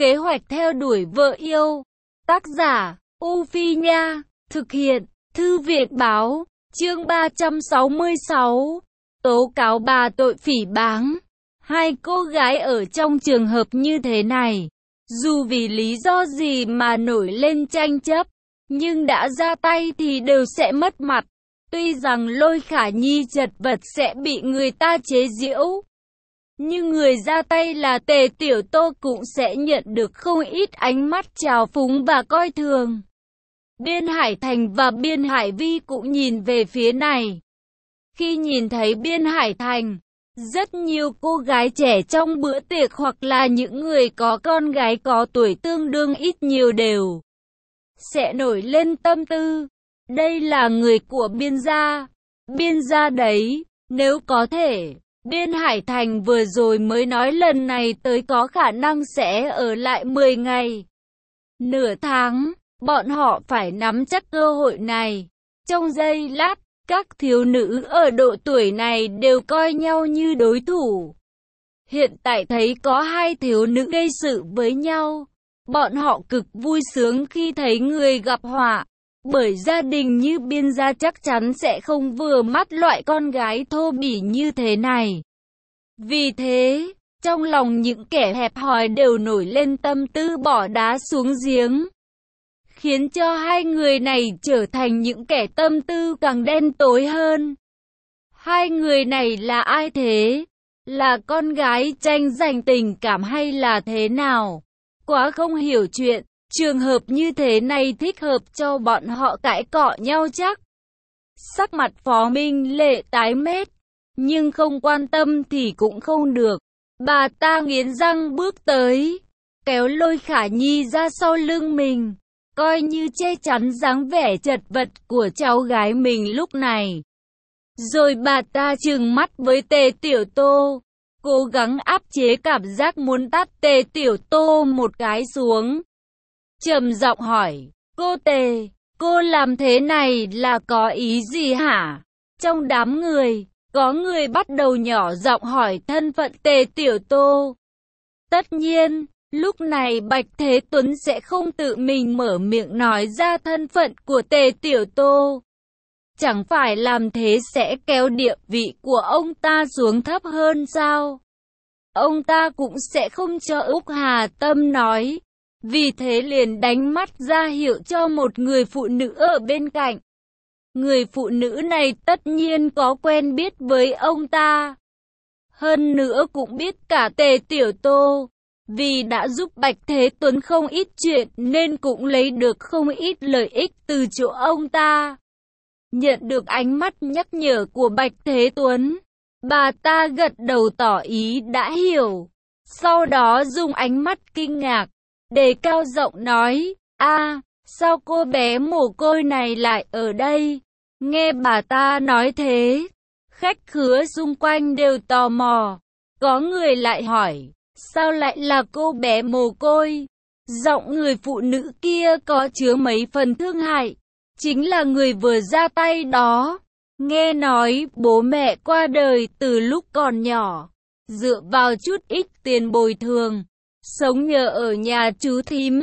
Kế hoạch theo đuổi vợ yêu. Tác giả, U Phi Nha. Thực hiện, Thư viện Báo. Chương 366. Tố cáo bà tội phỉ báng. Hai cô gái ở trong trường hợp như thế này, dù vì lý do gì mà nổi lên tranh chấp, nhưng đã ra tay thì đều sẽ mất mặt. Tuy rằng Lôi Khả Nhi chật vật sẽ bị người ta chế giễu, nhưng người ra tay là Tề Tiểu Tô cũng sẽ nhận được không ít ánh mắt trào phúng và coi thường. Biên Hải Thành và Biên Hải Vi cũng nhìn về phía này. Khi nhìn thấy Biên Hải Thành, rất nhiều cô gái trẻ trong bữa tiệc hoặc là những người có con gái có tuổi tương đương ít nhiều đều sẽ nổi lên tâm tư. Đây là người của Biên gia. Biên gia đấy, nếu có thể. Biên Hải Thành vừa rồi mới nói lần này tới có khả năng sẽ ở lại 10 ngày. Nửa tháng, bọn họ phải nắm chắc cơ hội này. Trong giây lát, các thiếu nữ ở độ tuổi này đều coi nhau như đối thủ. Hiện tại thấy có hai thiếu nữ gây sự với nhau, bọn họ cực vui sướng khi thấy người gặp họa. Bởi gia đình như Biên gia chắc chắn sẽ không vừa mắt loại con gái thô bỉ như thế này. Vì thế, trong lòng những kẻ hẹp hòi đều nổi lên tâm tư bỏ đá xuống giếng, khiến cho hai người này trở thành những kẻ tâm tư càng đen tối hơn. Hai người này là ai thế? Là con gái tranh giành tình cảm hay là thế nào? Quá không hiểu chuyện. Trường hợp như thế này thích hợp cho bọn họ cãi cọ nhau chắc. Sắc mặt Phó Minh Lệ tái mét, nhưng không quan tâm thì cũng không được. Bà ta nghiến răng bước tới, kéo Lôi Khả Nhi ra sau lưng mình, coi như che chắn dáng vẻ chật vật của cháu gái mình lúc này. Rồi bà ta trừng mắt với Tề Tiểu Tô, cố gắng áp chế cảm giác muốn tát Tề Tiểu Tô một cái xuống. Trầm giọng hỏi, cô Tề, cô làm thế này là có ý gì hả? Trong đám người, có người bắt đầu nhỏ giọng hỏi thân phận Tề Tiểu Tô. Tất nhiên, lúc này Bạch Thế Tuấn sẽ không tự mình mở miệng nói ra thân phận của Tề Tiểu Tô. Chẳng phải làm thế sẽ kéo địa vị của ông ta xuống thấp hơn sao? Ông ta cũng sẽ không cho Úc Hà Tâm nói. Vì thế liền đánh mắt ra hiệu cho một người phụ nữ ở bên cạnh. Người phụ nữ này tất nhiên có quen biết với ông ta. Hơn nữa cũng biết cả Tề Tiểu Tô. Vì đã giúp Bạch Thế Tuấn không ít chuyện nên cũng lấy được không ít lợi ích từ chỗ ông ta. Nhận được ánh mắt nhắc nhở của Bạch Thế Tuấn, bà ta gật đầu tỏ ý đã hiểu. Sau đó dùng ánh mắt kinh ngạc, đề cao giọng nói, sao cô bé mồ côi này lại ở đây? Nghe bà ta nói thế, khách khứa xung quanh đều tò mò. Có người lại hỏi, sao lại là cô bé mồ côi? Giọng người phụ nữ kia có chứa mấy phần thương hại. Chính là người vừa ra tay đó. Nghe nói bố mẹ qua đời từ lúc còn nhỏ, dựa vào chút ít tiền bồi thường, sống nhờ ở nhà chú thím.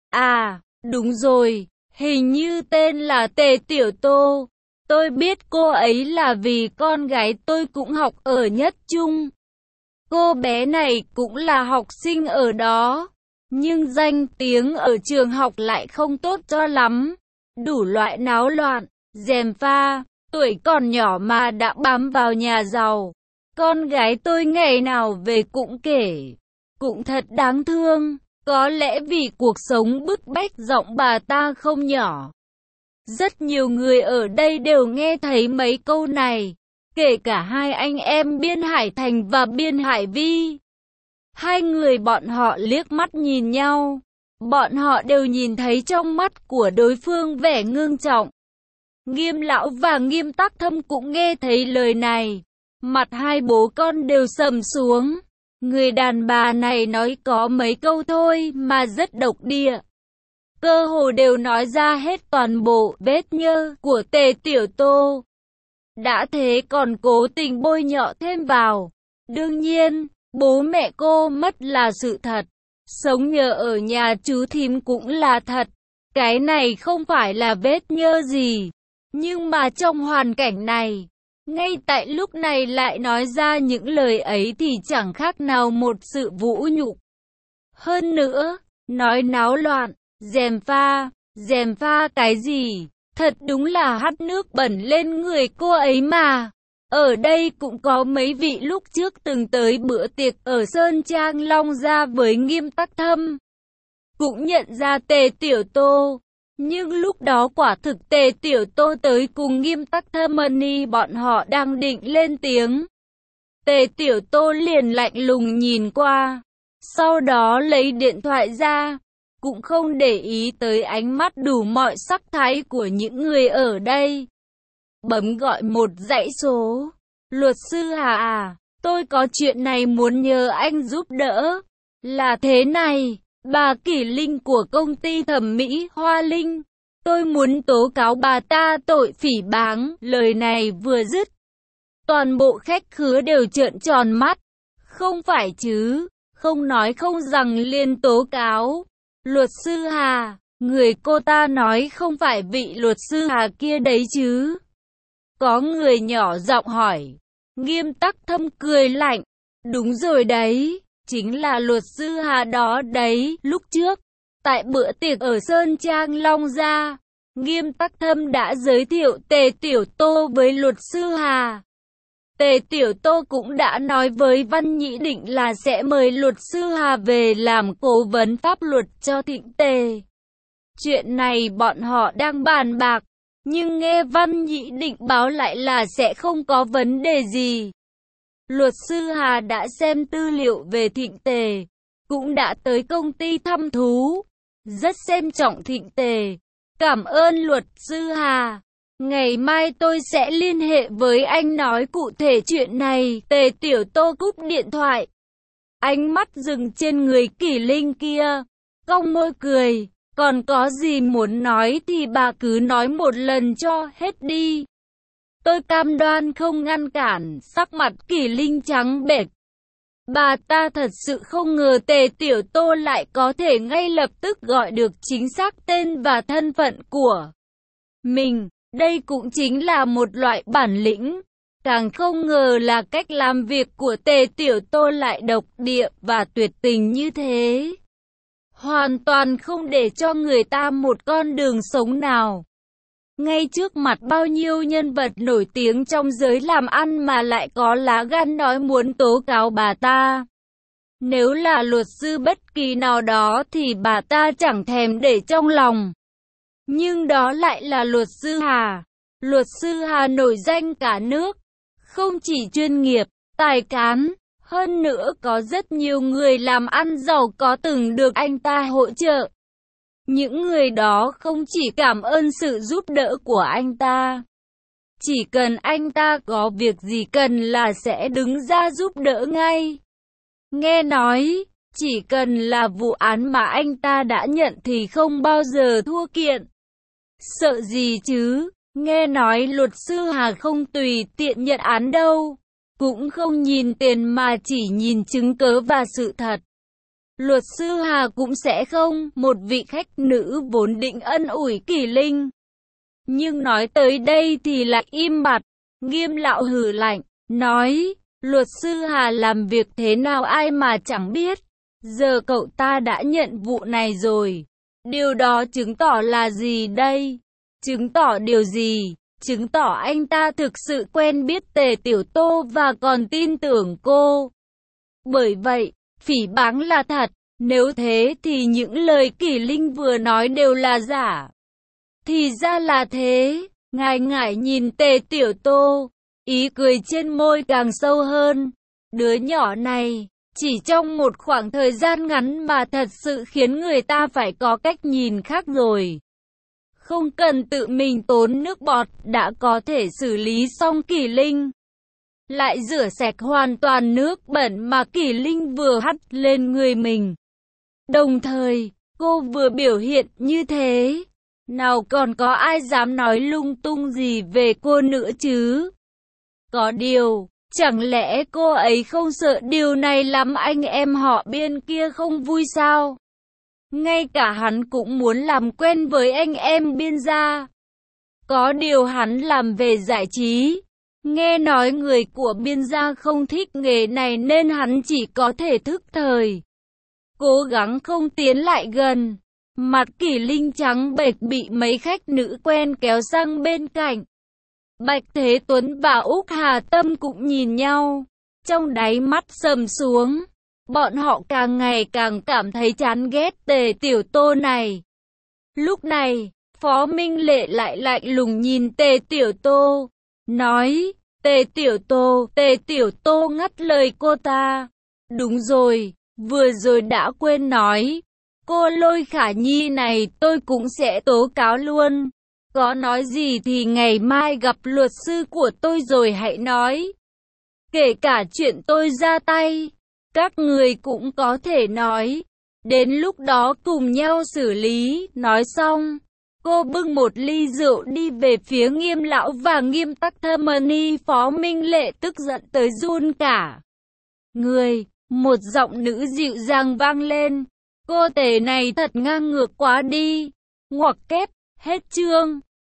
Đúng rồi, hình như tên là Tề Tiểu Tô. Tôi biết cô ấy là vì con gái tôi cũng học ở Nhất Trung. Cô bé này cũng là học sinh ở đó, nhưng danh tiếng ở trường học lại không tốt cho lắm. Đủ loại náo loạn, gièm pha, tuổi còn nhỏ mà đã bám vào nhà giàu. Con gái tôi ngày nào về cũng kể, cũng thật đáng thương. Có lẽ vì cuộc sống bức bách giọng bà ta không nhỏ. Rất nhiều người ở đây đều nghe thấy mấy câu này, kể cả hai anh em Biên Hải Thành và Biên Hải Vi. Hai người bọn họ liếc mắt nhìn nhau. Bọn họ đều nhìn thấy trong mắt của đối phương vẻ ngưng trọng. Nghiêm lão và Nghiêm Tắc Thâm cũng nghe thấy lời này. Mặt hai bố con đều sầm xuống. Người đàn bà này nói có mấy câu thôi mà rất độc địa. Cơ hồ đều nói ra hết toàn bộ vết nhơ của Tề Tiểu Tô. Đã thế còn cố tình bôi nhọ thêm vào. Đương nhiên, bố mẹ cô mất là sự thật. Sống nhờ ở nhà chú thím cũng là thật. Cái này không phải là vết nhơ gì. Nhưng mà trong hoàn cảnh này, ngay tại lúc này lại nói ra những lời ấy thì chẳng khác nào một sự vũ nhục. Hơn nữa, nói náo loạn, gièm pha cái gì? Thật đúng là hắt nước bẩn lên người cô ấy mà. Ở đây cũng có mấy vị lúc trước từng tới bữa tiệc ở Sơn Trang Long Gia với Nghiêm Tắc Thâm. Cũng nhận ra Tề Tiểu Tô. Nhưng lúc đó quả thực Tề Tiểu Tô tới cùng Nghiêm Tắc Thâm Mani bọn họ đang định lên tiếng. Tề Tiểu Tô liền lạnh lùng nhìn qua. Sau đó lấy điện thoại ra. Cũng không để ý tới ánh mắt đủ mọi sắc thái của những người ở đây. Bấm gọi một dãy số. Luật sư Hà à, tôi có chuyện này muốn nhờ anh giúp đỡ. Là thế này, bà Kỷ Linh của công ty thẩm mỹ Hoa Linh. Tôi muốn tố cáo bà ta tội phỉ báng. Lời này vừa dứt, toàn bộ khách khứa đều trợn tròn mắt. Không phải chứ, không nói không rằng liền tố cáo. Luật sư Hà, người cô ta nói không phải vị luật sư Hà kia đấy chứ? Có người nhỏ giọng hỏi. Nghiêm Tắc Thâm cười lạnh. Đúng rồi đấy, chính là luật sư Hà đó đấy. Lúc trước, tại bữa tiệc ở Sơn Trang Long Gia, Nghiêm Tắc Thâm đã giới thiệu Tề Tiểu Tô với luật sư Hà. Tề Tiểu Tô cũng đã nói với Văn Nhĩ Định là sẽ mời luật sư Hà về làm cố vấn pháp luật cho Thịnh Tề. Chuyện này bọn họ đang bàn bạc, nhưng nghe Văn Nhĩ Định báo lại là sẽ không có vấn đề gì. Luật sư Hà đã xem tư liệu về Thịnh Tề, cũng đã tới công ty thăm thú, rất xem trọng Thịnh Tề. Cảm ơn luật sư Hà. Ngày mai tôi sẽ liên hệ với anh nói cụ thể chuyện này. Tề Tiểu Tô cúp điện thoại. Ánh mắt dừng trên người Kỷ Linh kia. Cong môi cười. Còn có gì muốn nói thì bà cứ nói một lần cho hết đi. Tôi cam đoan không ngăn cản. Sắc mặt Kỷ Linh trắng bệch. Bà ta thật sự không ngờ Tề Tiểu Tô lại có thể ngay lập tức gọi được chính xác tên và thân phận của mình. Đây cũng chính là một loại bản lĩnh. Càng không ngờ là cách làm việc của Tề Tiểu Tô lại độc địa và tuyệt tình như thế. Hoàn toàn không để cho người ta một con đường sống nào. Ngay trước mặt bao nhiêu nhân vật nổi tiếng trong giới làm ăn mà lại có lá gan nói muốn tố cáo bà ta. Nếu là luật sư bất kỳ nào đó thì bà ta chẳng thèm để trong lòng. Nhưng đó lại là luật sư Hà. Luật sư Hà nổi danh cả nước. Không chỉ chuyên nghiệp, tài cán, hơn nữa có rất nhiều người làm ăn giàu có từng được anh ta hỗ trợ. Những người đó không chỉ cảm ơn sự giúp đỡ của anh ta. Chỉ cần anh ta có việc gì cần là sẽ đứng ra giúp đỡ ngay. Nghe nói, chỉ cần là vụ án mà anh ta đã nhận thì không bao giờ thua kiện. Sợ gì chứ, nghe nói luật sư Hà không tùy tiện nhận án đâu. Cũng không nhìn tiền mà chỉ nhìn chứng cớ và sự thật. Luật sư Hà cũng sẽ không. Một vị khách nữ vốn định ân ủi Kỷ Linh. Nhưng nói tới đây thì lại im bặt. Nghiêm lão hừ lạnh, nói, luật sư Hà làm việc thế nào ai mà chẳng biết. Giờ cậu ta đã nhận vụ này rồi. Điều đó chứng tỏ là gì đây? Chứng tỏ điều gì? Chứng tỏ anh ta thực sự quen biết Tề Tiểu Tô và còn tin tưởng cô. Bởi vậy, phỉ báng là thật. Nếu thế thì những lời Kỷ Linh vừa nói đều là giả. Thì ra là thế. Ngại ngại nhìn Tề Tiểu Tô, ý cười trên môi càng sâu hơn. Đứa nhỏ này, chỉ trong một khoảng thời gian ngắn mà thật sự khiến người ta phải có cách nhìn khác rồi. Không cần tự mình tốn nước bọt đã có thể xử lý xong Kỷ Linh. Lại rửa sạch hoàn toàn nước bẩn mà Kỷ Linh vừa hắt lên người mình. Đồng thời, cô vừa biểu hiện như thế. Nào còn có ai dám nói lung tung gì về cô nữa chứ? Có điều, Chẳng lẽ cô ấy không sợ điều này làm anh em họ bên kia không vui sao? Ngay cả hắn cũng muốn làm quen với anh em biên gia. Có điều hắn làm về giải trí. Nghe nói người của biên gia không thích nghề này nên hắn chỉ có thể thức thời. Cố gắng không tiến lại gần. Mặt Kỷ Linh trắng bệch bị mấy khách nữ quen kéo sang bên cạnh. Bạch Thế Tuấn và Úc Hà Tâm cũng nhìn nhau. Trong đáy mắt sầm xuống. Bọn họ càng ngày càng cảm thấy chán ghét Tề Tiểu Tô này. Lúc này, Phó Minh Lệ lại lạnh lùng nhìn Tề Tiểu Tô. Nói, Tề Tiểu Tô ngắt lời cô ta. Đúng rồi, vừa rồi đã quên nói. Cô Lôi Khả Nhi này tôi cũng sẽ tố cáo luôn. Có nói gì thì ngày mai gặp luật sư của tôi rồi hãy nói. Kể cả chuyện tôi ra tay, các người cũng có thể nói. Đến lúc đó cùng nhau xử lý. Nói xong, cô bưng một ly rượu đi về phía Nghiêm lão và Nghiêm Tắc Thơ Mani. Phó Minh Lệ tức giận tới run cả người. Một giọng nữ dịu dàng vang lên. Cô Tề này thật ngang ngược quá đi. Ngoặc kép, hết chương.